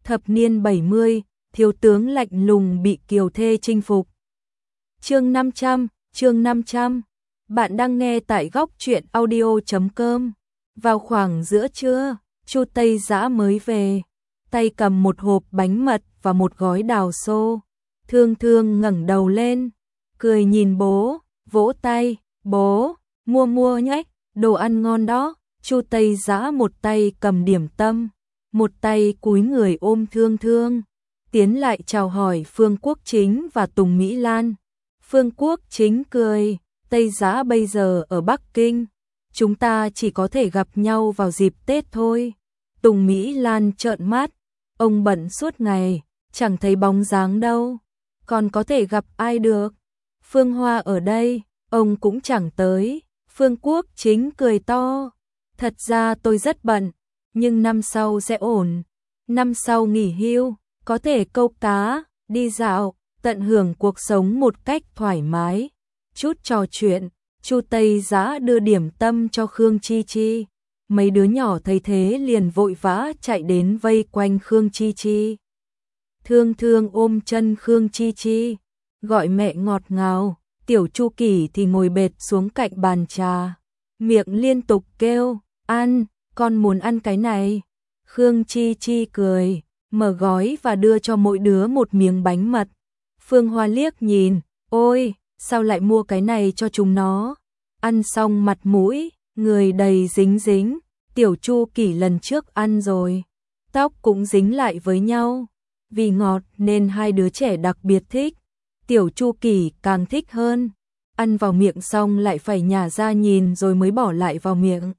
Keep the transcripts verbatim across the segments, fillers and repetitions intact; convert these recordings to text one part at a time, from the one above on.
Thập niên bảy mươi, thiếu tướng lạnh lùng bị kiều thê chinh phục. Chương năm trăm, chương năm trăm. Bạn đang nghe tại góc truyện audio chấm com. Vào khoảng giữa trưa, Chu Tây Dã mới về, tay cầm một hộp bánh mật và một gói đào xô. Thương Thương ngẩng đầu lên, cười nhìn bố, vỗ tay, "Bố, mua mua nhé, đồ ăn ngon đó." Chu Tây Dã một tay cầm điểm tâm, một tay cúi người ôm Thương Thương, tiến lại chào hỏi Phương Quốc Chính và Tùng Mỹ Lan. Phương Quốc Chính cười, "Tây Dã bây giờ ở Bắc Kinh, chúng ta chỉ có thể gặp nhau vào dịp Tết thôi." Tùng Mỹ Lan trợn mắt, "Ông bận suốt ngày, chẳng thấy bóng dáng đâu, còn có thể gặp ai được? Phương Hoa ở đây, ông cũng chẳng tới." Phương Quốc Chính cười to, "Thật ra tôi rất bận, nhưng năm sau sẽ ổn. Năm sau nghỉ hưu, có thể câu cá, đi dạo, tận hưởng cuộc sống một cách thoải mái." Chút trò chuyện, Chu Tây Dã đưa điểm tâm cho Khương Chi Chi. Mấy đứa nhỏ thấy thế liền vội vã chạy đến vây quanh Khương Chi Chi. Thương Thương ôm chân Khương Chi Chi, gọi mẹ ngọt ngào. Tiểu Chu Kỳ thì ngồi bệt xuống cạnh bàn trà, miệng liên tục kêu, "Ăn, con muốn ăn cái này." Khương Chi Chi cười, mở gói và đưa cho mỗi đứa một miếng bánh mật. Phương Hoa liếc nhìn, "Ôi, sao lại mua cái này cho chúng nó?" Ăn xong mặt mũi, người đầy dính dính. Tiểu Chu Kỳ lần trước ăn rồi, tóc cũng dính lại với nhau. Vì ngọt nên hai đứa trẻ đặc biệt thích. Tiểu Chu Kỳ càng thích hơn. Ăn vào miệng xong lại phải nhả ra nhìn rồi mới bỏ lại vào miệng.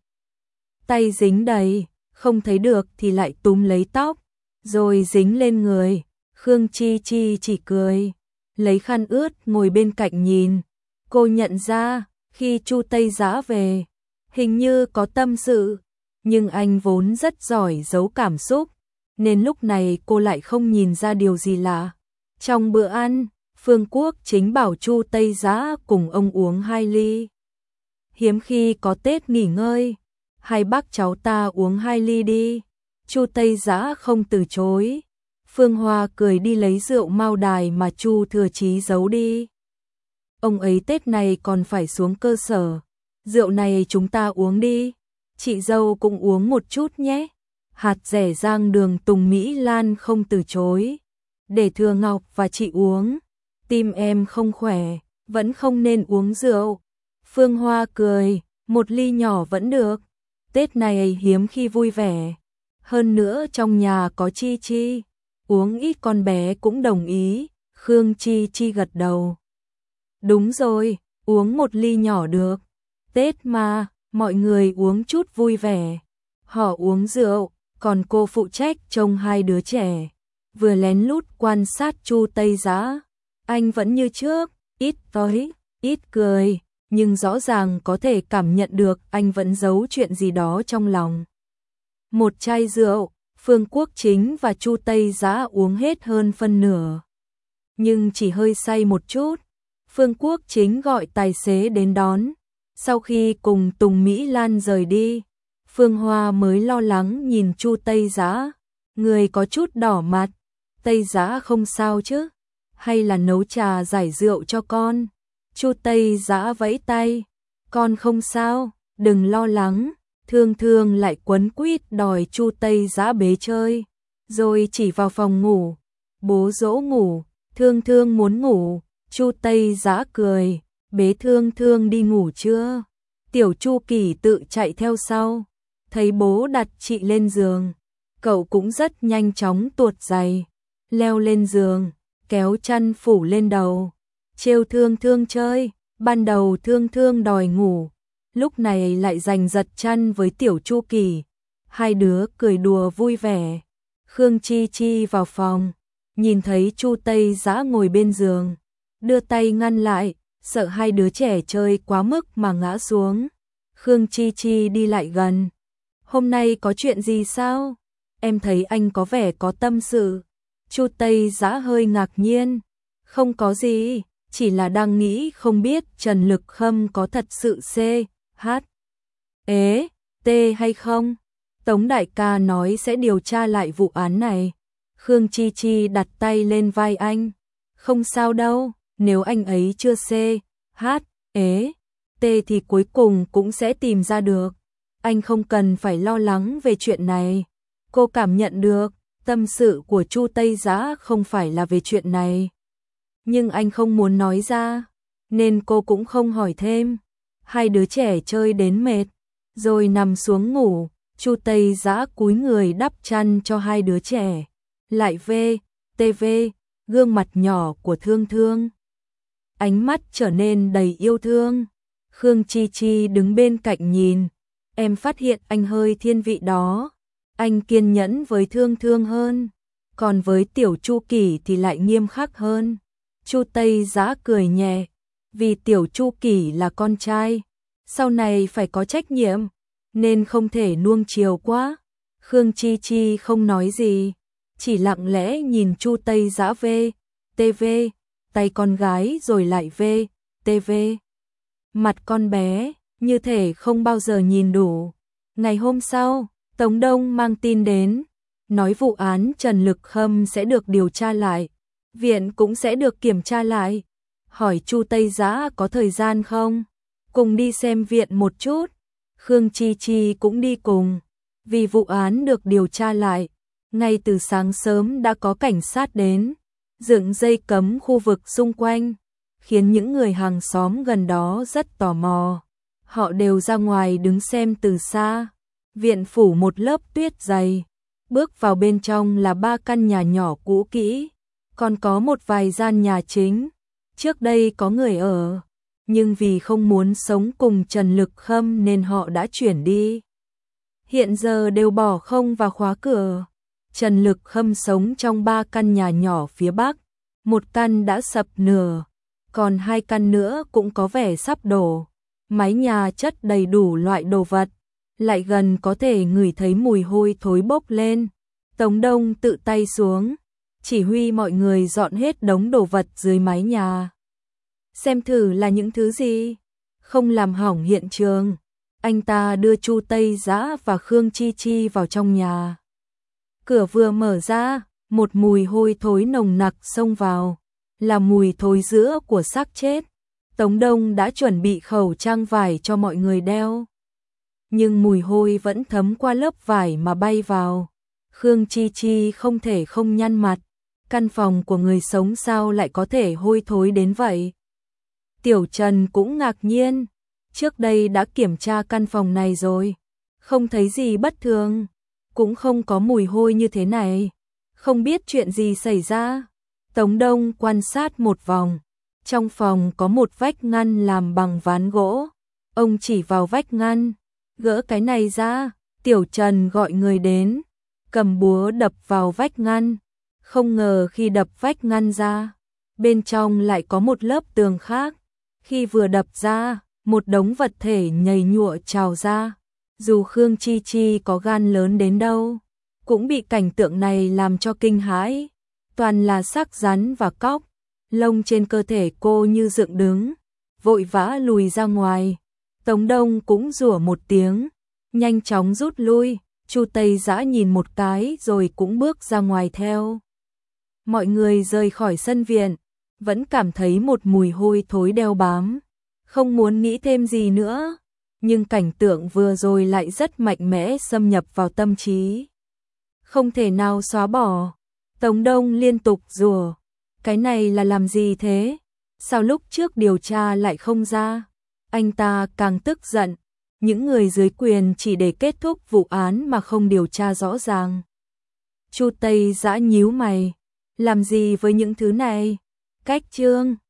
Tay dính đầy, không thấy được thì lại túm lấy tóc, rồi dính lên người. Khương Chi Chi chỉ cười, lấy khăn ướt ngồi bên cạnh nhìn. Cô nhận ra, khi Chu Tây Dã về, hình như có tâm sự, nhưng anh vốn rất giỏi giấu cảm xúc, nên lúc này cô lại không nhìn ra điều gì lạ. Trong bữa ăn, Phương Quốc Chính bảo Chu Tây Dã cùng ông uống hai ly. Hiếm khi có Tết nghỉ ngơi, hai bác cháu ta uống hai ly đi. Chu Tây Dã không từ chối. Phương Hoa cười đi lấy rượu Mao Đài mà Chu Thừa Chí giấu đi. "Ông ấy Tết này còn phải xuống cơ sở, rượu này chúng ta uống đi. Chị dâu cũng uống một chút nhé." Hạt rẻ rang đường Tùng Mỹ Lan không từ chối. "Để Thừa Ngọc và chị uống. Tim em không khỏe, vẫn không nên uống rượu." Phương Hoa cười, "Một ly nhỏ vẫn được. Tết này hiếm khi vui vẻ. Hơn nữa trong nhà có Chi Chi, uống ít con bé cũng đồng ý." Khương Chi Chi gật đầu. "Đúng rồi, uống một ly nhỏ được. Tết mà, mọi người uống chút vui vẻ." Họ uống rượu, còn cô phụ trách trông hai đứa trẻ, vừa lén lút quan sát Chu Tây Dã. Anh vẫn như trước, ít nói, ít cười, nhưng rõ ràng có thể cảm nhận được anh vẫn giấu chuyện gì đó trong lòng. Một chai rượu, Phương Quốc Chính và Chu Tây Dã uống hết hơn phân nửa, nhưng chỉ hơi say một chút. Phương Quốc Chính gọi tài xế đến đón. Sau khi cùng Tùng Mỹ Lan rời đi, Phương Hoa mới lo lắng nhìn Chu Tây Dã, người có chút đỏ mặt. "Tây Dã không sao chứ? Hay là nấu trà giải rượu cho con?" Chu Tây Dã vẫy tay, "Con không sao, đừng lo lắng." Thương Thương lại quấn quýt đòi Chu Tây Dã bế chơi, rồi chỉ vào phòng ngủ. "Bố dỗ ngủ." Thương Thương muốn ngủ. Chu Tây Dã cười, "Bế Thương Thương đi ngủ chưa?" Tiểu Chu Kỳ tự chạy theo sau, thấy bố đặt chị lên giường, cậu cũng rất nhanh chóng tuột giày, leo lên giường, kéo chăn phủ lên đầu, trêu Thương Thương chơi. Ban đầu Thương Thương đòi ngủ, lúc này lại giành giật chăn với Tiểu Chu Kỳ. Hai đứa cười đùa vui vẻ. Khương Chi Chi vào phòng, nhìn thấy Chu Tây Dã ngồi bên giường, đưa tay ngăn lại, sợ hai đứa trẻ chơi quá mức mà ngã xuống. Khương Chi Chi đi lại gần. "Hôm nay có chuyện gì sao? Em thấy anh có vẻ có tâm sự." Chu Tây Dã hơi ngạc nhiên. "Không có gì, chỉ là đang nghĩ không biết Trần Lực Khâm có thật sự C, H, ế, T hay không. Tống đại ca nói sẽ điều tra lại vụ án này." Khương Chi Chi đặt tay lên vai anh. Không sao đâu, nếu anh ấy chưa C, H, ế, T thì cuối cùng cũng sẽ tìm ra được. Anh không cần phải lo lắng về chuyện này. Cô cảm nhận được, tâm sự của Chu Tây Dã không phải là về chuyện này. Nhưng anh không muốn nói ra, nên cô cũng không hỏi thêm. Hai đứa trẻ chơi đến mệt, rồi nằm xuống ngủ. Chu Tây Dã cúi người đắp chăn cho hai đứa trẻ. Lại về, tê vê, gương mặt nhỏ của Thương Thương. Ánh mắt trở nên đầy yêu thương. Khương Chi Chi đứng bên cạnh nhìn. Em phát hiện anh hơi thiên vị đó. Anh kiên nhẫn với Thương Thương hơn. Còn với Tiểu Chu Kỳ thì lại nghiêm khắc hơn. Chu Tây Dã cười nhẹ. Vì Tiểu Chu Kỳ là con trai. Sau này phải có trách nhiệm. Nên không thể nuông chiều quá. Khương Chi Chi không nói gì. Chỉ lặng lẽ nhìn Chu Tây Dã về. tê vê, tay con gái rồi lại về. tê vê. Mặt con bé, như thể không bao giờ nhìn đủ. Ngày hôm sau, Tống Đông mang tin đến. Nói vụ án Trần Lực Khâm sẽ được điều tra lại. Viện cũng sẽ được kiểm tra lại. Hỏi Chu Tây Dã có thời gian không? Cùng đi xem viện một chút. Khương Chi Chi cũng đi cùng. Vì vụ án được điều tra lại. Ngay từ sáng sớm đã có cảnh sát đến. Dựng dây cấm khu vực xung quanh. Khiến những người hàng xóm gần đó rất tò mò. Họ đều ra ngoài đứng xem từ xa. Viện phủ một lớp tuyết dày. Bước vào bên trong là ba căn nhà nhỏ cũ kỹ. Còn có một vài gian nhà chính. Trước đây có người ở. Nhưng vì không muốn sống cùng Trần Lực Khâm nên họ đã chuyển đi. Hiện giờ đều bỏ không và khóa cửa. Trần Lực Khâm sống trong ba căn nhà nhỏ phía bắc. Một căn đã sập nửa. Còn hai căn nữa cũng có vẻ sắp đổ. Mái nhà chất đầy đủ loại đồ vật. Lại gần có thể ngửi thấy mùi hôi thối bốc lên. Tống Đông tự tay xuống. Chỉ huy mọi người dọn hết đống đồ vật dưới mái nhà. Xem thử là những thứ gì. Không làm hỏng hiện trường. Anh ta đưa Chu Tây Dã và Khương Chi Chi vào trong nhà. Cửa vừa mở ra, một mùi hôi thối nồng nặc xông vào. Là mùi thối giữa của xác chết. Tống Đông đã chuẩn bị khẩu trang vải cho mọi người đeo. Nhưng mùi hôi vẫn thấm qua lớp vải mà bay vào. Khương Chi Chi không thể không nhăn mặt. Căn phòng của người sống sao lại có thể hôi thối đến vậy? Tiểu Trần cũng ngạc nhiên. Trước đây đã kiểm tra căn phòng này rồi. Không thấy gì bất thường. Cũng không có mùi hôi như thế này. Không biết chuyện gì xảy ra. Tống Đông quan sát một vòng. Trong phòng có một vách ngăn làm bằng ván gỗ. Ông chỉ vào vách ngăn. Gỡ cái này ra. Tiểu Trần gọi người đến. Cầm búa đập vào vách ngăn. Không ngờ khi đập vách ngăn ra. Bên trong lại có một lớp tường khác. Khi vừa đập ra, một đống vật thể nhầy nhụa trào ra. Dù Khương Chi Chi có gan lớn đến đâu, cũng bị cảnh tượng này làm cho kinh hãi. Toàn là xác rắn và cóc. Lông trên cơ thể cô như dựng đứng. Vội vã lùi ra ngoài. Tống Đông cũng rủa một tiếng. Nhanh chóng rút lui. Chu Tây Dã nhìn một cái rồi cũng bước ra ngoài theo. Mọi người rời khỏi sân viện. Vẫn cảm thấy một mùi hôi thối đeo bám. Không muốn nghĩ thêm gì nữa. Nhưng cảnh tượng vừa rồi lại rất mạnh mẽ xâm nhập vào tâm trí. Không thể nào xóa bỏ. Tống Đông liên tục rủa. Cái này là làm gì thế? Sao lúc trước điều tra lại không ra? Anh ta càng tức giận. Những người dưới quyền chỉ để kết thúc vụ án mà không điều tra rõ ràng. Chu Tây Dã nhíu mày. Làm gì với những thứ này? Cách chương